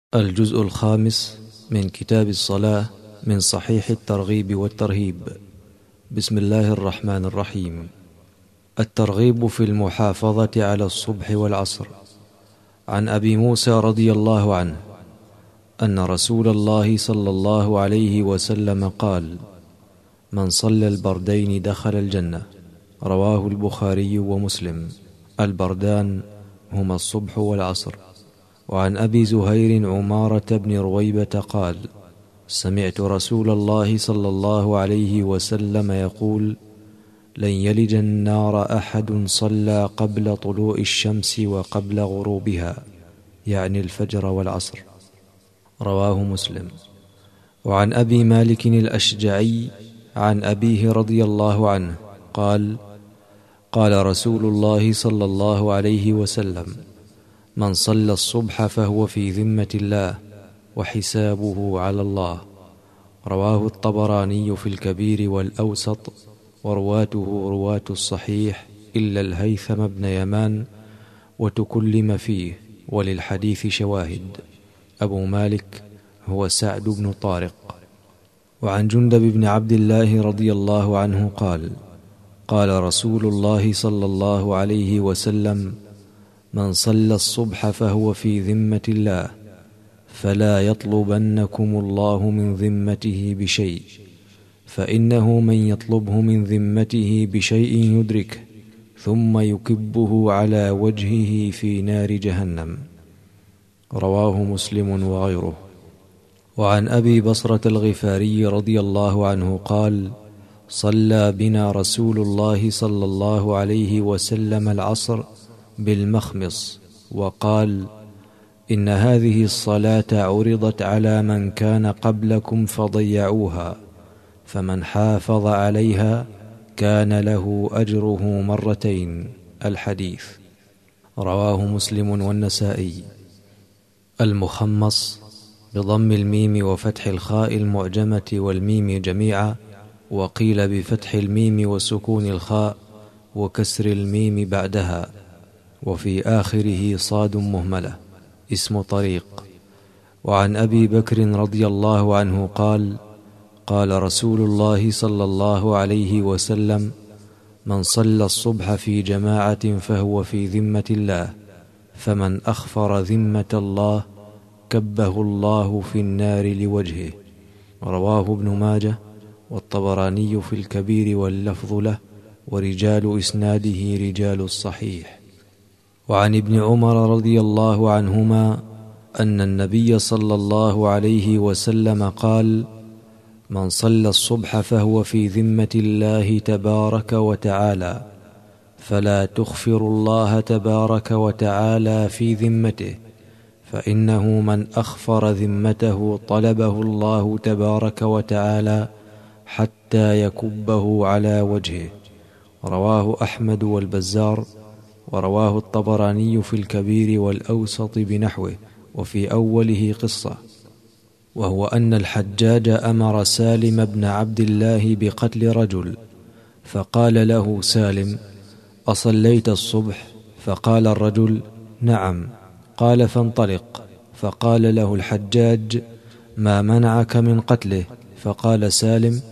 الجزء الخامس من كتاب الصلاة من صحيح الترغيب والترهيب. بسم الله الرحمن الرحيم. الترغيب في المحافظة على الصبح والعصر. عن أبي موسى رضي الله عنه أن رسول الله صلى الله عليه وسلم قال: من صلى البردين دخل الجنة. رواه البخاري ومسلم. البردان هما الصبح والعصر. وعن أبي زهير عمارة بن رويبة قال: سمعت رسول الله صلى الله عليه وسلم يقول: لن يلج النار أحد صلى قبل طلوع الشمس وقبل غروبها، يعني الفجر والعصر. رواه مسلم. وعن أبي مالك الأشجعي عن أبيه رضي الله عنه قال: قال رسول الله صلى الله عليه وسلم: من صلى الصبح فهو في ذمة الله وحسابه على الله. رواه الطبراني في الكبير والأوسط، ورواته رواة الصحيح إلا الهيثم بن يمان، وتكلم فيه، وللحديث شواهد. أبو مالك هو سعد بن طارق. وعن جندب بن عبد الله رضي الله عنه قال: قال رسول الله صلى الله عليه وسلم: من صلى الصبح فهو في ذمة الله، فلا يطلبنكم الله من ذمته بشيء، فإنه من يطلبه من ذمته بشيء يدركه ثم يكبه على وجهه في نار جهنم. رواه مسلم وغيره. وعن أبي بصرة الغفاري رضي الله عنه قال: صلى بنا رسول الله صلى الله عليه وسلم العصر بالمخمص، وقال: إن هذه الصلاة عرضت على من كان قبلكم فضيعوها، فمن حافظ عليها كان له أجره مرتين. الحديث. رواه مسلم والنسائي. المخمص بضم الميم وفتح الخاء المعجمة والميم جميعا، وقيل بفتح الميم وسكون الخاء وكسر الميم بعدها، وفي آخره صاد مهملة، اسم طريق. وعن أبي بكر رضي الله عنه قال: قال رسول الله صلى الله عليه وسلم: من صلى الصبح في جماعة فهو في ذمة الله، فمن أخفر ذمة الله كبه الله في النار لوجهه. رواه ابن ماجه والطبراني في الكبير واللفظ له، ورجال إسناده رجال الصحيح. وعن ابن عمر رضي الله عنهما أن النبي صلى الله عليه وسلم قال: من صلى الصبح فهو في ذمة الله تبارك وتعالى، فلا تخفر الله تبارك وتعالى في ذمته، فإنه من أخفر ذمته طلبه الله تبارك وتعالى حتى يكبه على وجهه. رواه أحمد والبزار، ورواه الطبراني في الكبير والأوسط بنحوه، وفي أوله قصة، وهو أن الحجاج أمر سالم بن عبد الله بقتل رجل، فقال له سالم: أصليت الصبح؟ فقال الرجل: نعم. قال: فانطلق. فقال له الحجاج: ما منعك من قتله؟ فقال سالم: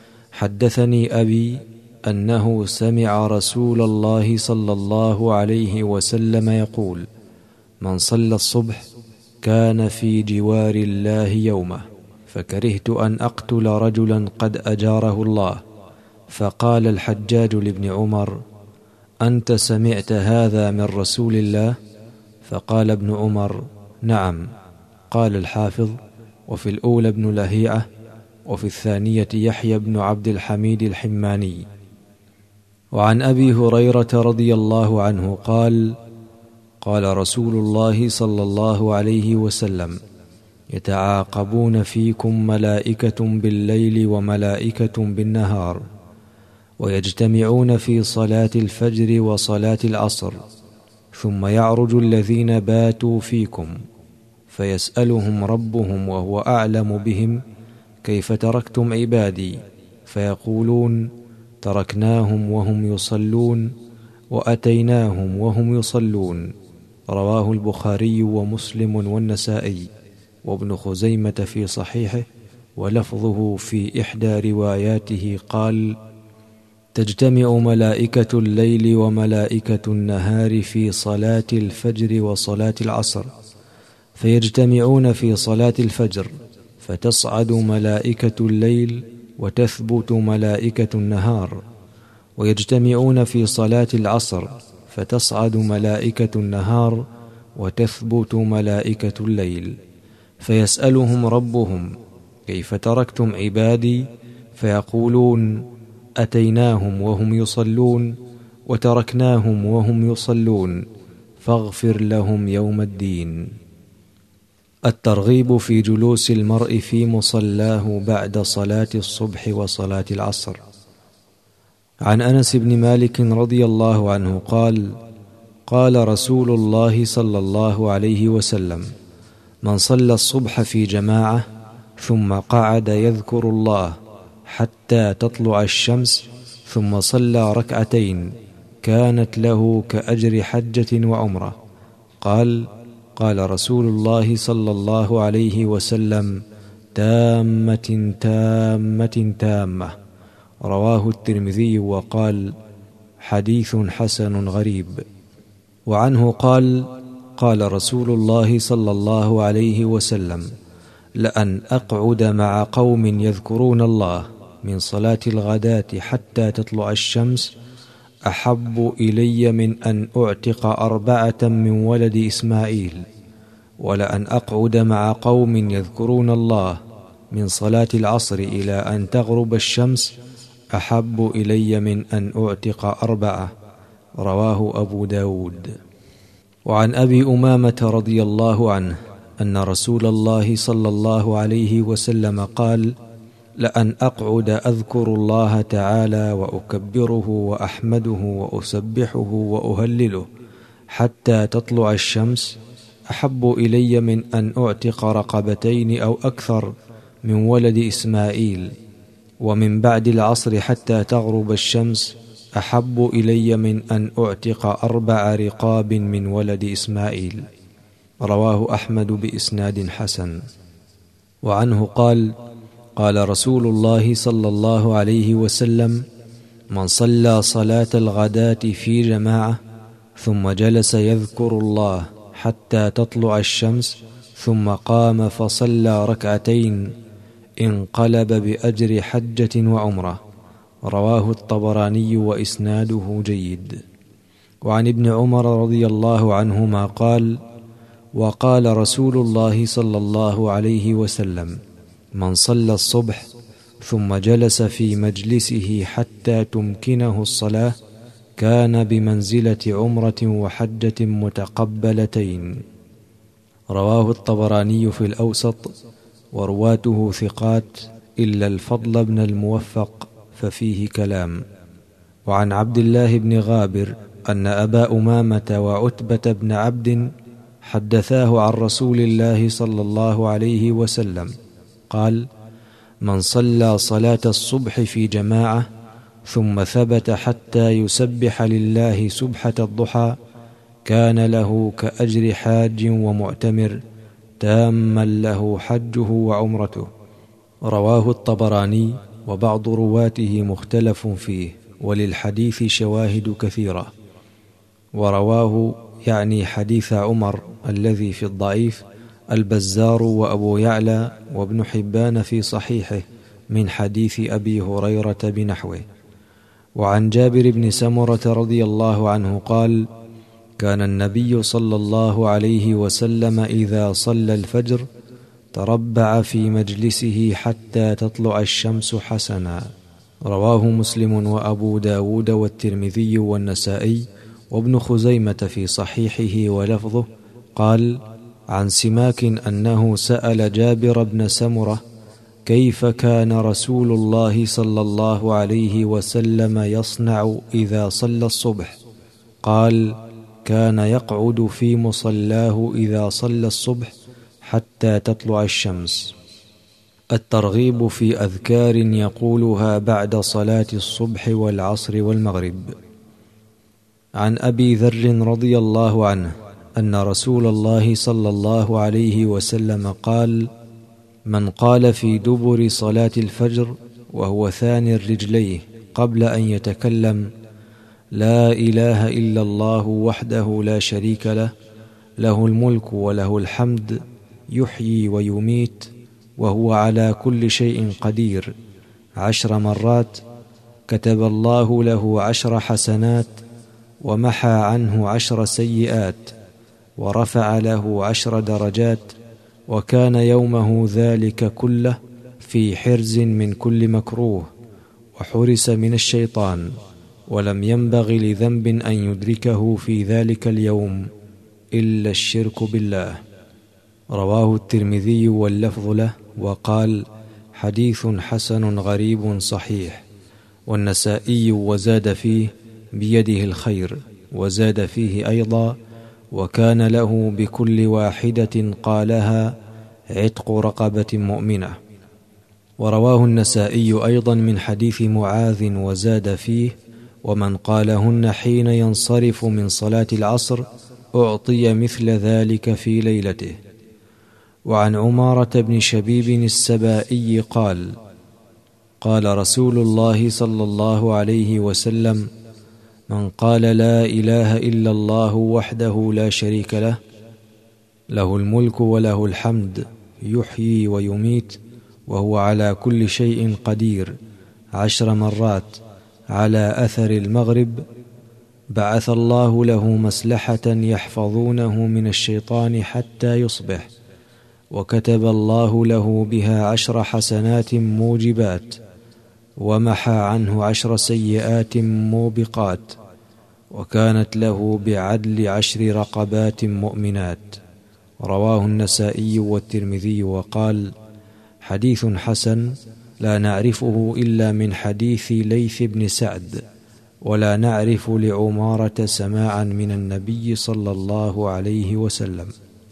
حدثني أبي أنه سمع رسول الله صلى الله عليه وسلم يقول: من صلى الصبح كان في جوار الله يومه، فكرهت أن أقتل رجلا قد أجاره الله. فقال الحجاج لابن عمر: أنت سمعت هذا من رسول الله؟ فقال ابن عمر: نعم. قال الحافظ: وفي الأولى ابن لهيعة، وفي الثانية يحيى بن عبد الحميد الحماني. وعن أبي هريرة رضي الله عنه قال: قال رسول الله صلى الله عليه وسلم: يتعاقبون فيكم ملائكة بالليل وملائكة بالنهار، ويجتمعون في صلاة الفجر وصلاة العصر، ثم يعرج الذين باتوا فيكم فيسألهم ربهم وهو أعلم بهم: كيف تركتم عبادي؟ فيقولون: تركناهم وهم يصلون وأتيناهم وهم يصلون. رواه البخاري ومسلم والنسائي. وابن خزيمة في صحيحه، ولفظه في إحدى رواياته قال: تجتمع ملائكة الليل وملائكة النهار في صلاة الفجر وصلاة العصر، فيجتمعون في صلاة الفجر فتصعد ملائكة الليل وتثبت ملائكة النهار، ويجتمعون في صلاة العصر فتصعد ملائكة النهار وتثبت ملائكة الليل، فيسألهم ربهم: كيف تركتم عبادي؟ فيقولون: أتيناهم وهم يصلون وتركناهم وهم يصلون فاغفر لهم يوم الدين. الترغيب في جلوس المرء في مصلاه بعد صلاة الصبح وصلاة العصر. عن أنس بن مالك رضي الله عنه قال: قال رسول الله صلى الله عليه وسلم: من صلى الصبح في جماعة ثم قعد يذكر الله حتى تطلع الشمس ثم صلى ركعتين كانت له كأجر حجة وعمرة. قال رسول الله صلى الله عليه وسلم: تامة تامة تامة. رواه الترمذي وقال: حديث حسن غريب. وعنه قال: قال رسول الله صلى الله عليه وسلم: لأن أقعد مع قوم يذكرون الله من صلاة الغداة حتى تطلع الشمس أحب إلي من أن أعتق 4 من ولد إسماعيل، ولأن أقعد مع قوم يذكرون الله من صلاة العصر إلى أن تغرب الشمس أحب إلي من أن أعتق 4. رواه أبو داود. وعن أبي أمامة رضي الله عنه أن رسول الله صلى الله عليه وسلم قال: لأن أقعد أذكر الله تعالى وأكبره وأحمده وأسبحه وأهلله حتى تطلع الشمس أحب إلي من أن أعتق 2 أو أكثر من ولد إسماعيل، ومن بعد العصر حتى تغرب الشمس أحب إلي من أن أعتق 4 رقاب من ولد إسماعيل. رواه أحمد بإسناد حسن. وعنه قال: قال رسول الله صلى الله عليه وسلم: من صلى صلاة الغداة في جماعة ثم جلس يذكر الله حتى تطلع الشمس ثم قام فصلى 2 انقلب بأجر حجة وعمرة. رواه الطبراني وإسناده جيد. وعن ابن عمر رضي الله عنهما قال: وقال رسول الله صلى الله عليه وسلم: من صلى الصبح ثم جلس في مجلسه حتى تمكنه الصلاة كان بمنزلة عمرة وحجة متقبلتين. رواه الطبراني في الأوسط، ورواته ثقات إلا الفضل بن الموفق ففيه كلام. وعن عبد الله بن غابر أن أبا أمامة وعتبة بن عبد حدثاه عن رسول الله صلى الله عليه وسلم قال: من صلى صلاة الصبح في جماعة ثم ثبت حتى يسبح لله سبحة الضحى كان له كأجر حاج ومعتمر تاما له حجه وعمرته. رواه الطبراني، وبعض رواته مختلف فيه، وللحديث شواهد كثيرة. ورواه يعني حديث عمر الذي في الضعيف البزار وأبو يعلى وابن حبان في صحيحه من حديث أبي هريرة بنحوه. وعن جابر بن سمرة رضي الله عنه قال: كان النبي صلى الله عليه وسلم إذا صلى الفجر تربع في مجلسه حتى تطلع الشمس حسنا. رواه مسلم وأبو داود والترمذي والنسائي وابن خزيمة في صحيحه، ولفظه قال: عن سماك أنه سأل جابر بن سمرة: كيف كان رسول الله صلى الله عليه وسلم يصنع إذا صلى الصبح؟ قال: كان يقعد في مصلاه إذا صلى الصبح حتى تطلع الشمس. الترغيب في أذكار يقولها بعد صلاة الصبح والعصر والمغرب. عن أبي ذر رضي الله عنه أن رسول الله صلى الله عليه وسلم قال: من قال في دبر صلاة الفجر وهو ثاني رجليه قبل أن يتكلم: لا إله إلا الله وحده لا شريك له، له الملك وله الحمد، يحيي ويميت وهو على كل شيء قدير 10 مرات، كتب الله له 10 حسنات، ومحى عنه 10 سيئات، ورفع له 10 درجات، وكان يومه ذلك كله في حرز من كل مكروه، وحرس من الشيطان، ولم ينبغ لذنب أن يدركه في ذلك اليوم إلا الشرك بالله. رواه الترمذي واللفظ له، وقال: حديث حسن غريب صحيح. والنسائي وزاد فيه: بيده الخير، وزاد فيه أيضا: وكان له بكل واحدة قالها عتق رقبة مؤمنة. ورواه النسائي أيضا من حديث معاذ وزاد فيه: ومن قالهن حين ينصرف من صلاة العصر أعطي مثل ذلك في ليلته. وعن عمارة بن شبيب السبائي قال: قال رسول الله صلى الله عليه وسلم: من قال لا إله إلا الله وحده لا شريك له، له الملك وله الحمد، يحيي ويميت وهو على كل شيء قدير 10 مرات على أثر المغرب، بعث الله له مسلحة يحفظونه من الشيطان حتى يصبح، وكتب الله له بها 10 حسنات موجبات، ومحى عنه 10 سيئات موبقات، وكانت له بعدل 10 رقبات مؤمنات. رواه النسائي والترمذي، وقال: حديث حسن، لا نعرفه إلا من حديث ليث بن سعد، ولا نعرف لعمارة سماعا من النبي صلى الله عليه وسلم.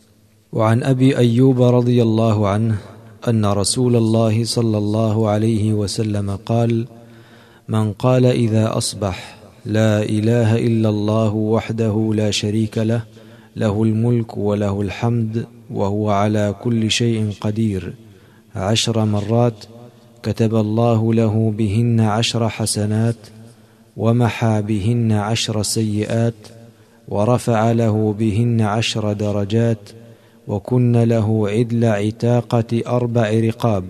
وعن أبي أيوب رضي الله عنه أن رسول الله صلى الله عليه وسلم قال: من قال إذا أصبح لا إله إلا الله وحده لا شريك له، له الملك وله الحمد وهو على كل شيء قدير 10 مرات، كتب الله له بهن 10 حسنات، ومحى بهن 10 سيئات، ورفع له بهن 10 درجات، وكن له عدل عتاقة 4 رقاب،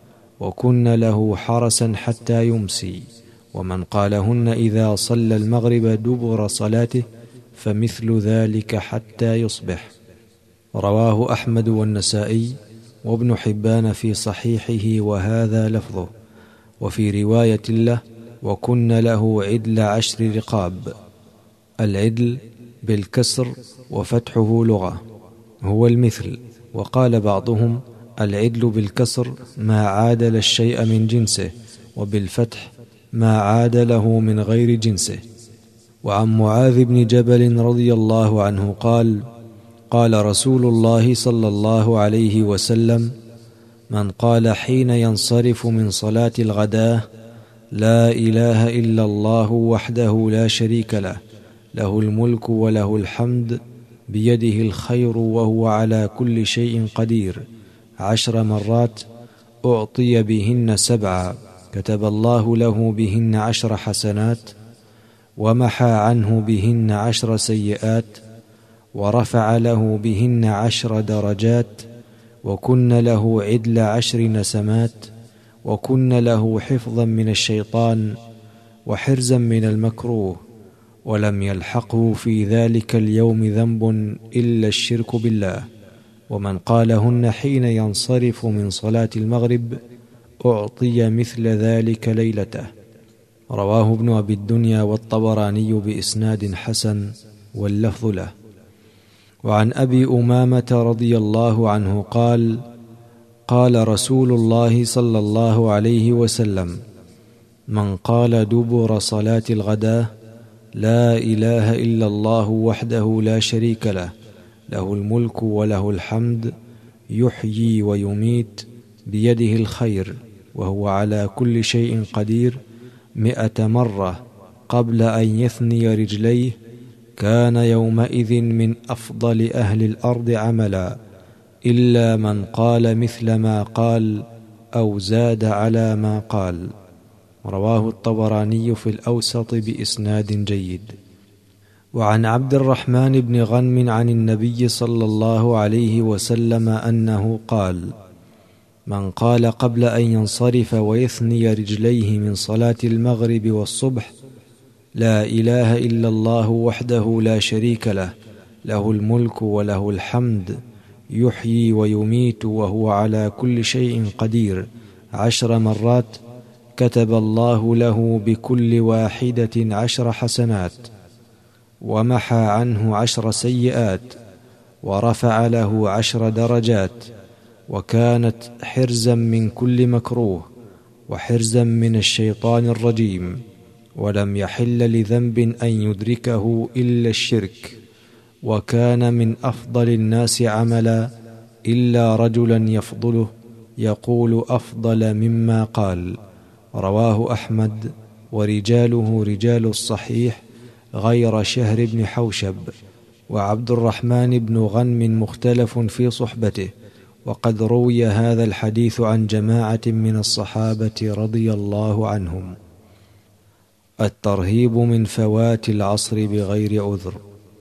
وكن له حرسا حتى يمسي. ومن قالهن إذا صلى المغرب دبر صلاته فمثل ذلك حتى يصبح. رواه أحمد والنسائي وابن حبان في صحيحه، وهذا لفظه. وفي رواية له: وكن له عدل 10 رقاب. العدل بالكسر وفتحه لغة هو المثل، وقال بعضهم: العدل بالكسر ما عادل الشيء من جنسه، وبالفتح ما عادله من غير جنسه. وعن معاذ بن جبل رضي الله عنه قال: قال رسول الله صلى الله عليه وسلم: من قال حين ينصرف من صلاة الغداة: لا إله إلا الله وحده لا شريك له، له الملك وله الحمد، بيده الخير وهو على كل شيء قدير 10 مرات، أعطي بهن 7، كتب الله له بهن 10 حسنات، ومحى عنه بهن 10 سيئات، ورفع له بهن 10 درجات، وكن له عدل 10 نسمات، وكن له حفظا من الشيطان وحرزا من المكروه، ولم يلحقه في ذلك اليوم ذنب إلا الشرك بالله. ومن قالهن حين ينصرف من صلاة المغرب أعطي مثل ذلك ليلته. رواه ابن أبي الدنيا والطبراني بإسناد حسن، واللفظ له. وعن أبي أمامة رضي الله عنه قال: قال رسول الله صلى الله عليه وسلم: من قال دبر صلاة الغداة: لا إله إلا الله وحده لا شريك له، له الملك وله الحمد، يحيي ويميت، بيده الخير وهو على كل شيء قدير 100 مرة قبل أن يثني رجليه، كان يومئذ من أفضل أهل الأرض عملا، إلا من قال مثل ما قال أو زاد على ما قال. رواه الطبراني في الأوسط بإسناد جيد. وعن عبد الرحمن بن غنم عن النبي صلى الله عليه وسلم أنه قال: من قال قبل أن ينصرف ويثني رجليه من صلاة المغرب والصبح: لا إله إلا الله وحده لا شريك له، له الملك وله الحمد، يحيي ويميت وهو على كل شيء قدير 10 مرات، كتب الله له بكل واحدة 10 حسنات، ومحى عنه 10 سيئات، ورفع له 10 درجات، وكانت حرزا من كل مكروه، وحرزا من الشيطان الرجيم، ولم يحل لذنب أن يدركه إلا الشرك، وكان من أفضل الناس عملا، إلا رجلا يفضله يقول أفضل مما قال. رواه أحمد، ورجاله رجال الصحيح غير شهر بن حوشب. وعبد الرحمن بن غنم مختلف في صحبته، وقد روي هذا الحديث عن جماعة من الصحابة رضي الله عنهم. الترهيب من فوات العصر بغير عذر.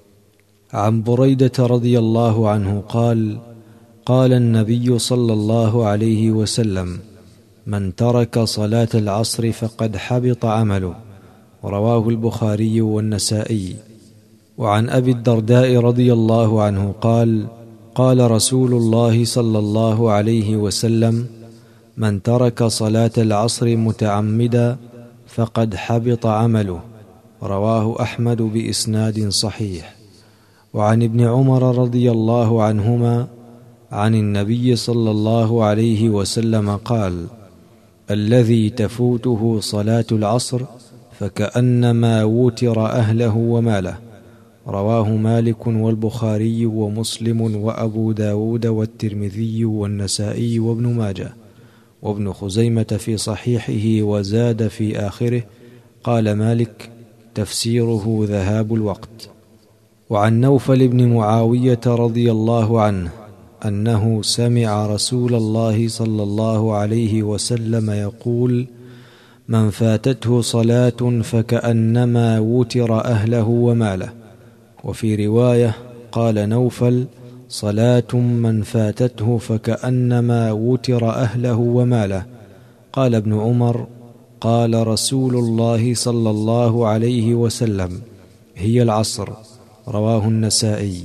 عن بريدة رضي الله عنه قال: قال النبي صلى الله عليه وسلم: من ترك صلاة العصر فقد حبط عمله. رواه البخاري والنسائي. وعن أبي الدرداء رضي الله عنه قال: قال رسول الله صلى الله عليه وسلم: من ترك صلاة العصر متعمدا فقد حبط عمله. رواه أحمد بإسناد صحيح. وعن ابن عمر رضي الله عنهما عن النبي صلى الله عليه وسلم قال: الذي تفوته صلاة العصر فكأنما وتر أهله وماله. رواه مالك والبخاري ومسلم وأبو داود والترمذي والنسائي وابن ماجه وابن خزيمة في صحيحه، وزاد في آخره: قال مالك: تفسيره ذهاب الوقت. وعن نوفل بن معاوية رضي الله عنه أنه سمع رسول الله صلى الله عليه وسلم يقول: من فاتته صلاة فكأنما وتر أهله وماله. وفي رواية قال نوفل: صلاة من فاتته فكأنما وتر أهله وماله. قال ابن عمر: قال رسول الله صلى الله عليه وسلم: هي العصر. رواه النسائي.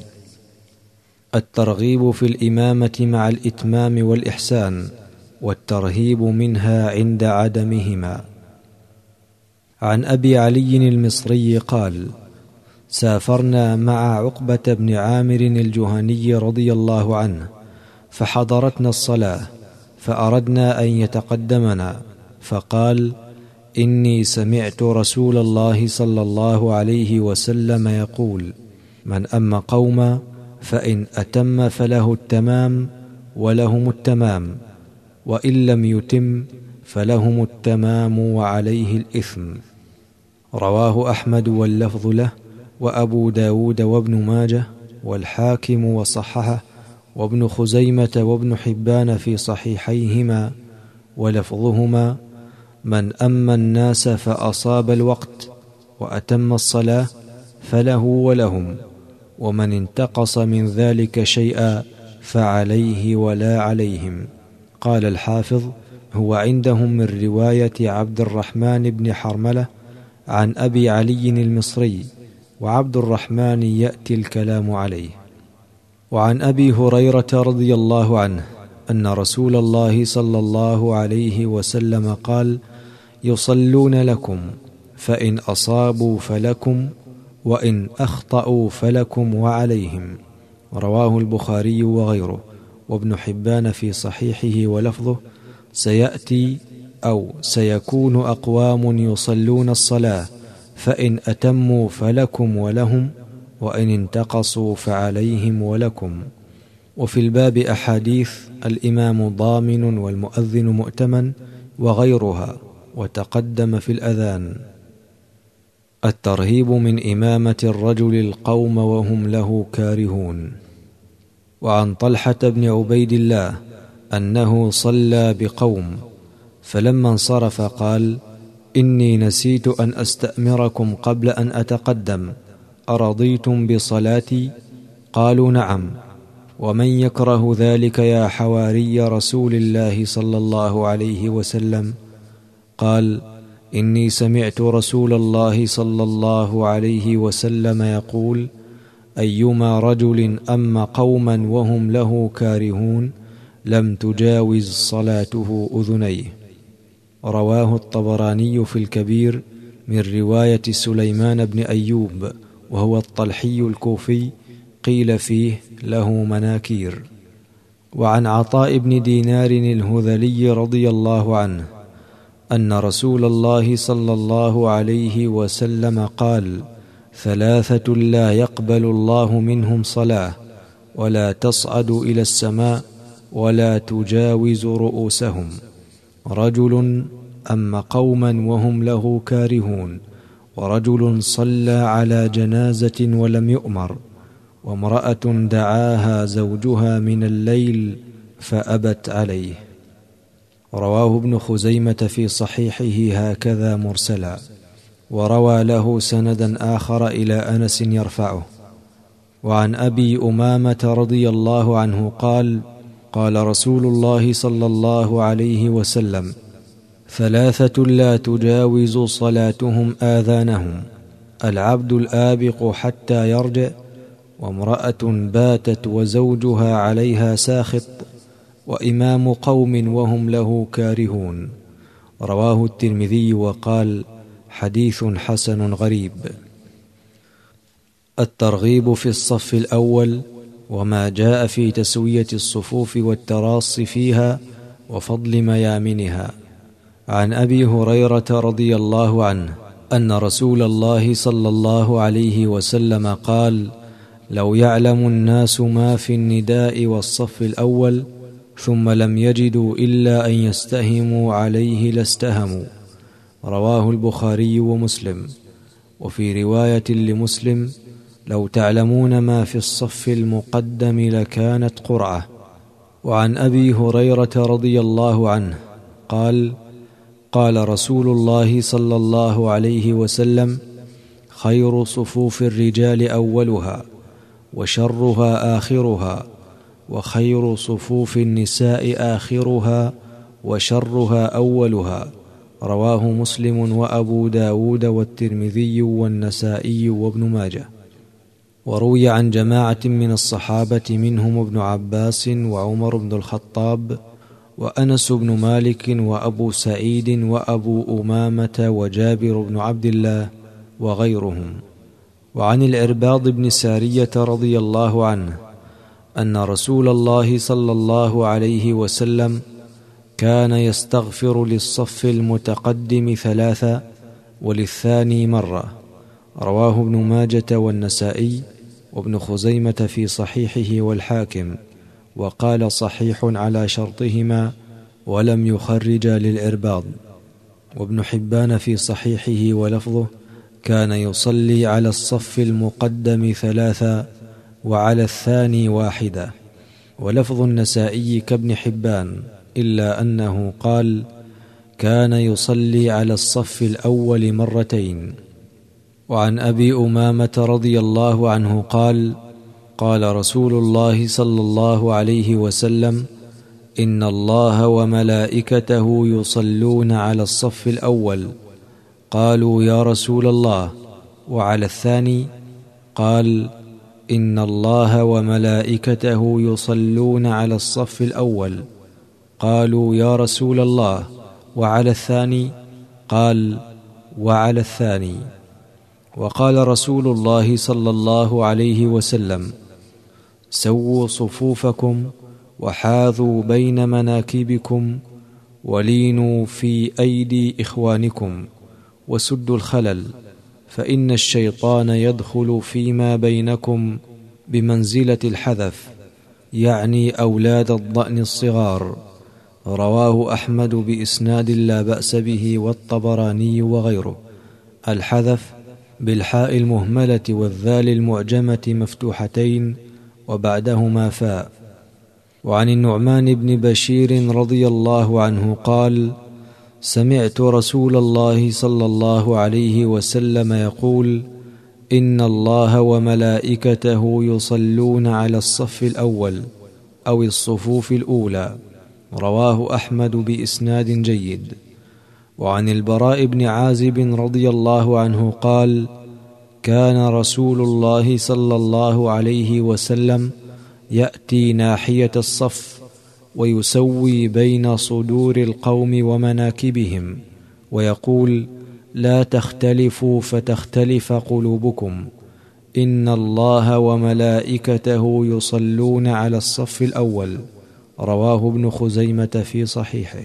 الترغيب في الإمامة مع الإتمام والإحسان، والترهيب منها عند عدمهما. عن أبي علي المصري قال: سافرنا مع عقبة بن عامر الجهني رضي الله عنه، فحضرتنا الصلاة، فأردنا أن يتقدمنا، فقال: إني سمعت رسول الله صلى الله عليه وسلم يقول: من أم قوما فإن أتم فله التمام ولهم التمام، وإن لم يتم فلهم التمام وعليه الإثم. رواه أحمد واللفظ له، وأبو داود وابن ماجه والحاكم وصححه، وابن خزيمة وابن حبان في صحيحيهما، ولفظهما: من أما الناس فأصاب الوقت وأتم الصلاة فله ولهم، ومن انتقص من ذلك شيئا فعليه ولا عليهم. قال الحافظ: هو عندهم من رواية عبد الرحمن بن حرملة عن أبي علي المصري، وعبد الرحمن يأتي الكلام عليه. وعن أبي هريرة رضي الله عنه أن رسول الله صلى الله عليه وسلم قال: يصلون لكم، فإن أصابوا فلكم، وإن أخطأوا فلكم وعليهم. رواه البخاري وغيره، وابن حبان في صحيحه، ولفظه: سيأتي أو سيكون أقوام يصلون الصلاة، فإن أتموا فلكم ولهم، وإن انتقصوا فعليهم ولكم. وفي الباب أحاديث: الإمام ضامن والمؤذن مؤتمن، وغيرها، وتقدم في الأذان. الترهيب من إمامة الرجل القوم وهم له كارهون. وعن طلحة بن عبيد الله أنه صلى بقوم، فلما انصرف قال: إني نسيت أن أستأمركم قبل أن أتقدم، أرضيتم بصلاتي؟ قالوا: نعم. ومن يكره ذلك يا حواري رسول الله صلى الله عليه وسلم؟ قال: إني سمعت رسول الله صلى الله عليه وسلم يقول: أيما رجل أم قوما وهم له كارهون لم تجاوز صلاته أذنيه. رواه الطبراني في الكبير من رواية سليمان بن أيوب، وهو الطلحي الكوفي، قيل فيه له مناكير. وعن عطاء بن دينار الهذلي رضي الله عنه أن رسول الله صلى الله عليه وسلم قال: ثلاثة لا يقبل الله منهم صلاة، ولا تصعد إلى السماء، ولا تجاوز رؤوسهم: رجل أم قوما وهم له كارهون، ورجل صلى على جنازة ولم يؤمر، وامرأة دعاها زوجها من الليل فأبت عليه. رواه ابن خزيمة في صحيحه هكذا مرسلا، وروى له سندا آخر إلى أنس يرفعه. وعن أبي أمامة رضي الله عنه قال: قال رسول الله صلى الله عليه وسلم: ثلاثة لا تجاوز صلاتهم آذانهم: العبد الآبق حتى يرجع، وامرأة باتت وزوجها عليها ساخط، وإمام قوم وهم له كارهون. رواه الترمذي وقال: حديث حسن غريب. الترغيب في الصف الأول، وما جاء في تسوية الصفوف والتراص فيها وفضل ميامنها. عن أبي هريرة رضي الله عنه أن رسول الله صلى الله عليه وسلم قال: لو يعلم الناس ما في النداء والصف الأول ثم لم يجدوا إلا أن يستهموا عليه لاستهموا. رواه البخاري ومسلم. وفي رواية لمسلم: لو تعلمون ما في الصف المقدم لكانت قرعة. وعن أبي هريرة رضي الله عنه قال: قال رسول الله صلى الله عليه وسلم: خير صفوف الرجال أولها، وشرها آخرها، وخير صفوف النساء آخرها، وشرها أولها. رواه مسلم وأبو داود والترمذي والنسائي وابن ماجه. وروي عن جماعة من الصحابة منهم ابن عباس وعمر بن الخطاب وأنس بن مالك وأبو سعيد وأبو أمامة وجابر بن عبد الله وغيرهم. وعن العرباض بن سارية رضي الله عنه أن رسول الله صلى الله عليه وسلم كان يستغفر للصف المتقدم 3 وللثاني مرة. رواه ابن ماجة والنسائي وابن خزيمة في صحيحه والحاكم، وقال صحيح على شرطهما ولم يخرج للعرباض. وابن حبان في صحيحه ولفظه: كان يصلي على الصف المقدم 3 وعلى الثاني 1. ولفظ النسائي كابن حبان، إلا أنه قال: كان يصلي على الصف الأول 2. وعن أبي أمامة رضي الله عنه قال: قال رسول الله صلى الله عليه وسلم: إن الله وملائكته يصلون على الصف الأول. قالوا: يا رسول الله، وعلى الثاني؟ قال: إن الله وملائكته يصلون على الصف الأول. قالوا: يا رسول الله، وعلى الثاني؟ قال: وعلى الثاني. وقال رسول الله صلى الله عليه وسلم: سووا صفوفكم وحاذوا بين مناكبكم، ولينوا في أيدي إخوانكم، وسدوا الخلل، فإن الشيطان يدخل فيما بينكم بمنزلة الحذف، يعني أولاد الضأن الصغار. رواه أحمد بإسناد لا بأس به والطبراني وغيره. الحذف بالحاء المهملة والذال المعجمة مفتوحتين وبعدهما فاء. وعن النعمان بن بشير رضي الله عنه قال: سمعت رسول الله صلى الله عليه وسلم يقول: إن الله وملائكته يصلون على الصف الأول أو الصفوف الأولى. رواه أحمد بإسناد جيد. وعن البراء بن عازب رضي الله عنه قال: كان رسول الله صلى الله عليه وسلم يأتي ناحية الصف ويسوي بين صدور القوم ومناكبهم ويقول: لا تختلفوا فتختلف قلوبكم، إن الله وملائكته يصلون على الصف الأول. رواه ابن خزيمة في صحيحه.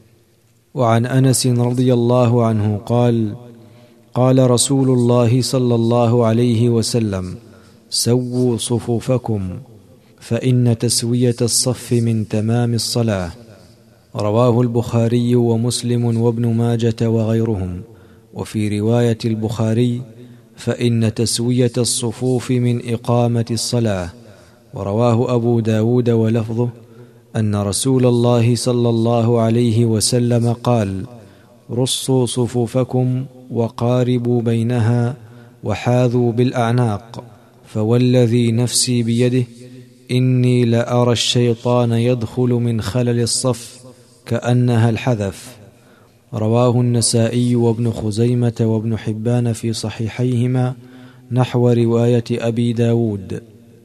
وعن أنس رضي الله عنه قال: قال رسول الله صلى الله عليه وسلم: سووا صفوفكم، فإن تسوية الصف من تمام الصلاة. رواه البخاري ومسلم وابن ماجة وغيرهم. وفي رواية البخاري: فإن تسوية الصفوف من إقامة الصلاة. ورواه أبو داود ولفظه أن رسول الله صلى الله عليه وسلم قال: رصوا صفوفكم وقاربوا بينها وحاذوا بالأعناق، فوالذي نفسي بيده إني لأرى الشيطان يدخل من خلل الصف كأنها الحذف. رواه النسائي وابن خزيمة وابن حبان في صحيحيهما نحو رواية أبي داود.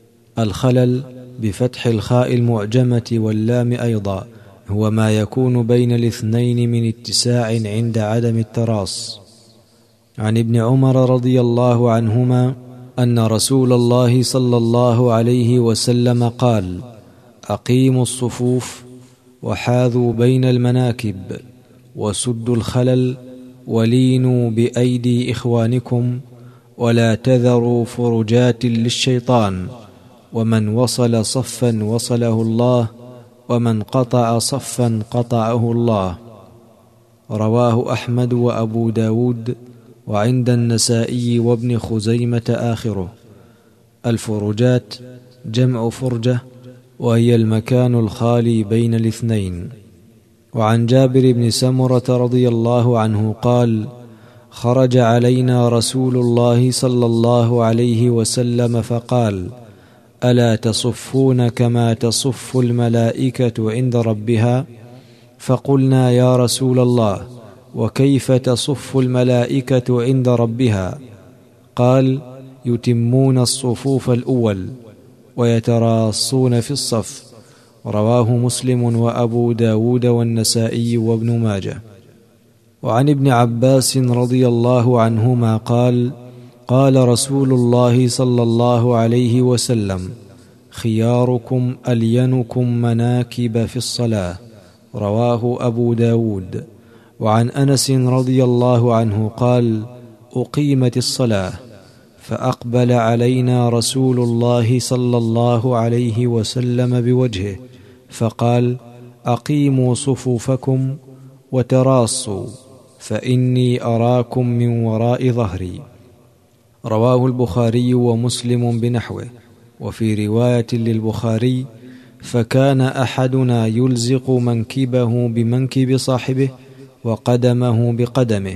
الخلل بفتح الخاء المعجمة واللام أيضا هو ما يكون بين الاثنين من اتساع عند عدم التراص. عن ابن عمر رضي الله عنهما أن رسول الله صلى الله عليه وسلم قال: أقيموا الصفوف وحاذوا بين المناكب وسدوا الخلل ولينوا بأيدي إخوانكم ولا تذروا فرجات للشيطان، ومن وصل صفا وصله الله، ومن قطع صفا قطعه الله. رواه أحمد وأبو داود، وعند النسائي وابن خزيمة آخره. الفرجات جمع فرجة، وهي المكان الخالي بين الاثنين. وعن جابر بن سمرة رضي الله عنه قال: خرج علينا رسول الله صلى الله عليه وسلم فقال: ألا تصفون كما تصف الملائكة عند ربها؟ فقلنا: يا رسول الله، وكيف تصف الملائكة عند ربها؟ قال: يتمون الصفوف الأول ويتراصون في الصف. رواه مسلم وأبو داود والنسائي وابن ماجه. وعن ابن عباس رضي الله عنهما قال: قال رسول الله صلى الله عليه وسلم: خياركم ألينكم مناكب في الصلاة. رواه أبو داود. وعن أنس رضي الله عنه قال: أقيمت الصلاة، فأقبل علينا رسول الله صلى الله عليه وسلم بوجهه فقال: أقيموا صفوفكم وتراصوا، فإني أراكم من وراء ظهري. رواه البخاري ومسلم بنحوه. وفي رواية للبخاري: فكان أحدنا يلزق منكبه بمنكب صاحبه وقدمه بقدمه.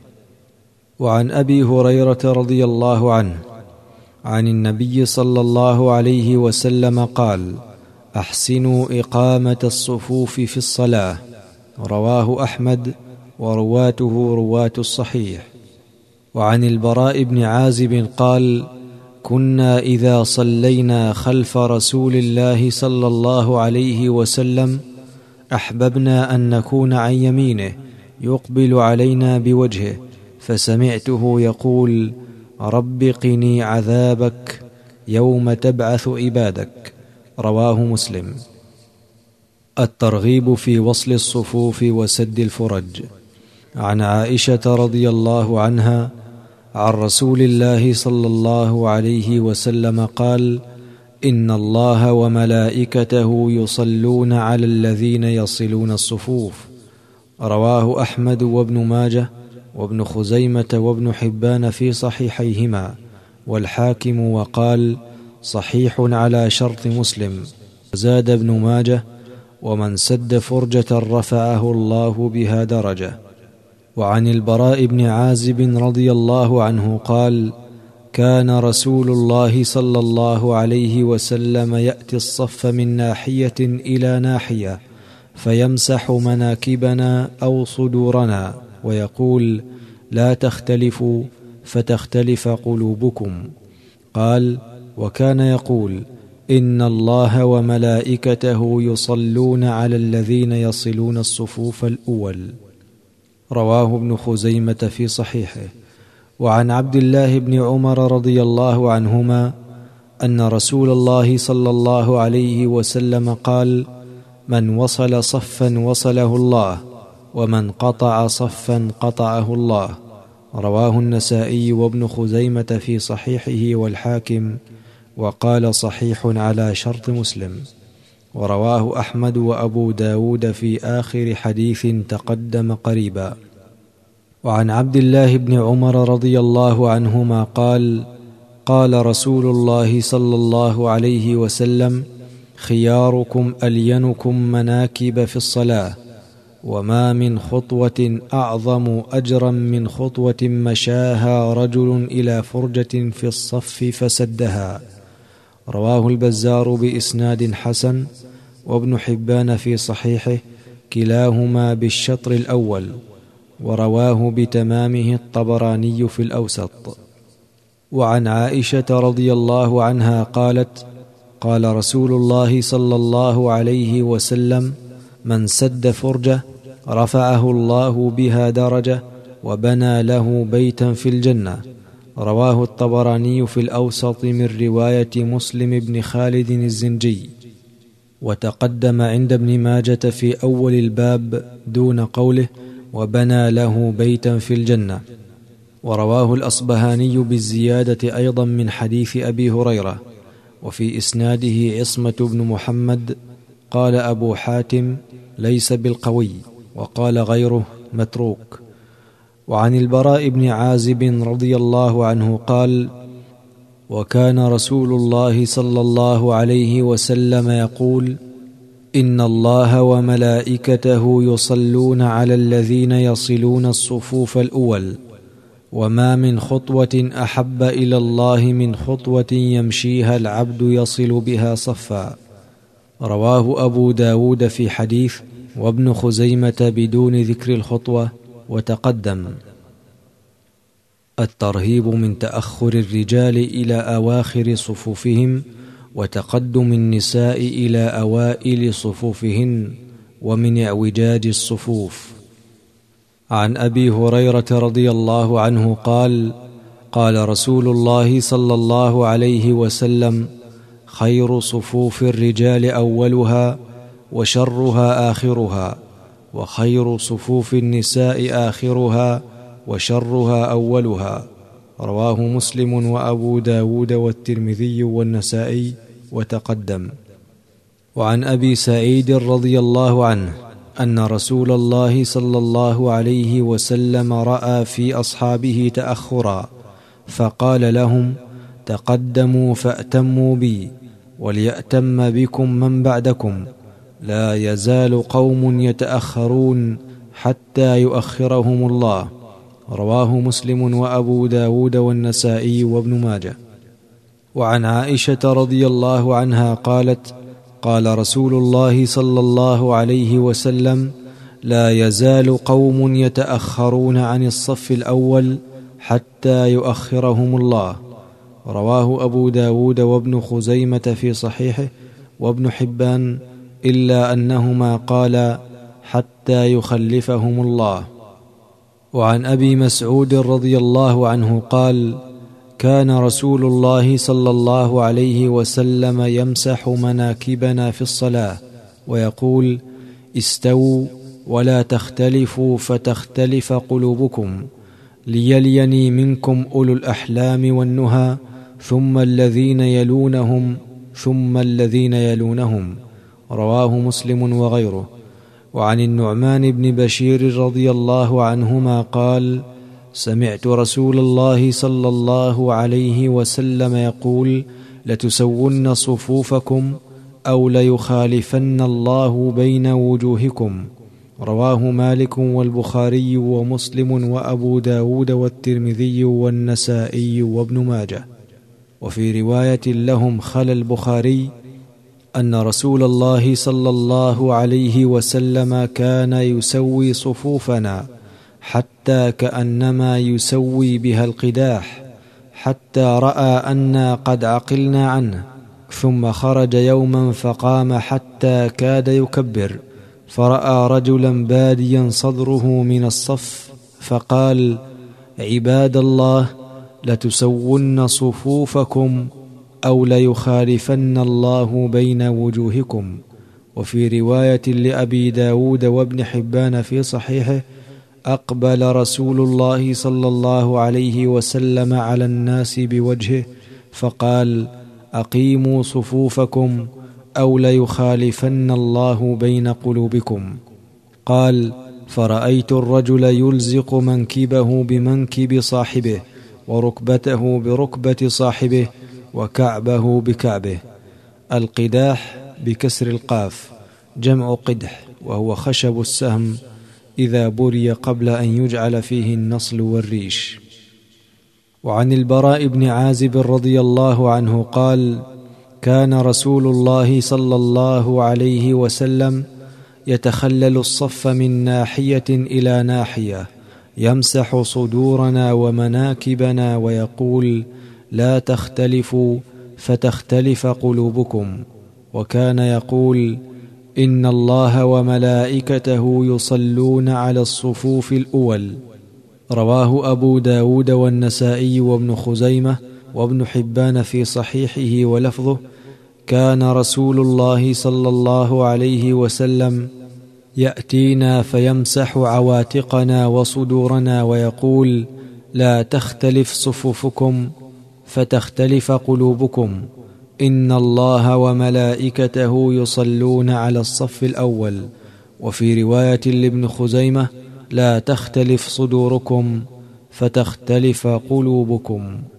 وعن أبي هريرة رضي الله عنه عن النبي صلى الله عليه وسلم قال: أحسنوا إقامة الصفوف في الصلاة. رواه أحمد ورواته رواة الصحيح. وعن البراء بن عازب قال: كنا إذا صلينا خلف رسول الله صلى الله عليه وسلم أحببنا أن نكون عن يمينه يقبل علينا بوجهه، فسمعته يقول: رب قني عذابك يوم تبعث عبادك. رواه مسلم. الترغيب في وصل الصفوف وسد الفرج. عن عائشة رضي الله عنها عن رسول الله صلى الله عليه وسلم قال: إن الله وملائكته يصلون على الذين يصلون الصفوف. رواه أحمد وابن ماجه وابن خزيمة وابن حبان في صحيحيهما، والحاكم وقال صحيح على شرط مسلم. زاد ابن ماجه: ومن سد فرجة رفعه الله بها درجة. وعن البراء بن عازب رضي الله عنه قال: كان رسول الله صلى الله عليه وسلم يأتي الصف من ناحية إلى ناحية فيمسح مناكبنا أو صدورنا ويقول: لا تختلفوا فتختلف قلوبكم. قال: وكان يقول: إن الله وملائكته يصلون على الذين يصلون الصفوف الأول. رواه ابن خزيمة في صحيحه. وعن عبد الله بن عمر رضي الله عنهما أن رسول الله صلى الله عليه وسلم قال: من وصل صفا وصله الله، ومن قطع صفا قطعه الله. رواه النسائي وابن خزيمة في صحيحه والحاكم، وقال صحيح على شرط مسلم. ورواه أحمد وأبو داود في آخر حديث تقدم قريبا. وعن عبد الله بن عمر رضي الله عنهما قال: قال رسول الله صلى الله عليه وسلم: خياركم ألينكم مناكب في الصلاة، وما من خطوة أعظم أجرا من خطوة مشاها رجل إلى فرجة في الصف فسدها. رواه البزار بإسناد حسن، وابن حبان في صحيحه، كلاهما بالشطر الأول، ورواه بتمامه الطبراني في الأوسط. وعن عائشة رضي الله عنها قالت: قال رسول الله صلى الله عليه وسلم: من سد فرجة رفعه الله بها درجة وبنى له بيتا في الجنة. رواه الطبراني في الأوسط من رواية مسلم بن خالد الزنجي، وتقدم عند ابن ماجة في أول الباب دون قوله: وبنى له بيتا في الجنة. ورواه الأصبهاني بالزيادة أيضا من حديث أبي هريرة، وفي إسناده عصمة بن محمد. قال أبو حاتم: ليس بالقوي. وقال غيره: متروك. وعن البراء بن عازب رضي الله عنه قال: وكان رسول الله صلى الله عليه وسلم يقول: إن الله وملائكته يصلون على الذين يصلون الصفوف الأول، وما من خطوة أحب إلى الله من خطوة يمشيها العبد يصل بها صفا. رواه أبو داود في حديث، وابن خزيمة بدون ذكر الخطوة، وتقدم. الترهيب من تأخر الرجال إلى أواخر صفوفهم، وتقدم النساء إلى أوائل صفوفهن، ومن اعوجاج الصفوف. عن أبي هريرة رضي الله عنه قال: قال رسول الله صلى الله عليه وسلم: خير صفوف الرجال أولها، وشرها آخرها، وخير صفوف النساء آخرها، وشرها أولها. رواه مسلم وأبو داود والترمذي والنسائي، وتقدم. وعن أبي سعيد رضي الله عنه أن رسول الله صلى الله عليه وسلم رأى في أصحابه تأخرا، فقال لهم: تقدموا فأتموا بي، وليأتم بكم من بعدكم، لا يزال قوم يتأخرون حتى يؤخرهم الله. رواه مسلم وأبو داود والنسائي وابن ماجه. وعن عائشة رضي الله عنها قالت: قال رسول الله صلى الله عليه وسلم: لا يزال قوم يتأخرون عن الصف الأول حتى يؤخرهم الله. رواه أبو داود وابن خزيمة في صحيحه، وابن حبان، إلا أنهما قالا: حتى يخلفهم الله. وعن أبي مسعود رضي الله عنه قال: كان رسول الله صلى الله عليه وسلم يمسح مناكبنا في الصلاة ويقول: استووا ولا تختلفوا فتختلف قلوبكم، ليليني منكم أولو الأحلام والنهى، ثم الذين يلونهم، ثم الذين يلونهم. رواه مسلم وغيره. وعن النعمان بن بشير رضي الله عنهما قال: سمعت رسول الله صلى الله عليه وسلم يقول: لتسون صفوفكم أو ليخالفن الله بين وجوهكم. رواه مالك والبخاري ومسلم وأبو داود والترمذي والنسائي وابن ماجه. وفي رواية لهم خلا البخاري أن رسول الله صلى الله عليه وسلم كان يسوي صفوفنا حتى كأنما يسوي بها القداح، حتى رأى أنا قد عقلنا عنه، ثم خرج يوما فقام حتى كاد يكبر، فرأى رجلا باديا صدره من الصف فقال: عباد الله، لتسون صفوفكم أو ليخالفن الله بين وجوهكم. وفي رواية لأبي داود وابن حبان في صحيحه: أقبل رسول الله صلى الله عليه وسلم على الناس بوجهه فقال: أقيموا صفوفكم أو ليخالفن الله بين قلوبكم. قال: فرأيت الرجل يلزق منكبه بمنكب صاحبه، وركبته بركبة صاحبه، وكعبه بكعبه. القداح بكسر القاف جمع قدح، وهو خشب السهم إذا بري قبل أن يجعل فيه النصل والريش. وعن البراء بن عازب رضي الله عنه قال: كان رسول الله صلى الله عليه وسلم يتخلل الصف من ناحية إلى ناحية، يمسح صدورنا ومناكبنا ويقول: لا تختلفوا فتختلف قلوبكم. وكان يقول: إن الله وملائكته يصلون على الصفوف الأول. رواه أبو داود والنسائي وابن خزيمة وابن حبان في صحيحه، ولفظه: كان رسول الله صلى الله عليه وسلم يأتينا فيمسح عواتقنا وصدورنا ويقول: لا تختلف صفوفكم فتختلف قلوبكم، إن الله وملائكته يصلون على الصف الأول. وفي رواية لابن خزيمة: لا تختلف صدوركم فتختلف قلوبكم.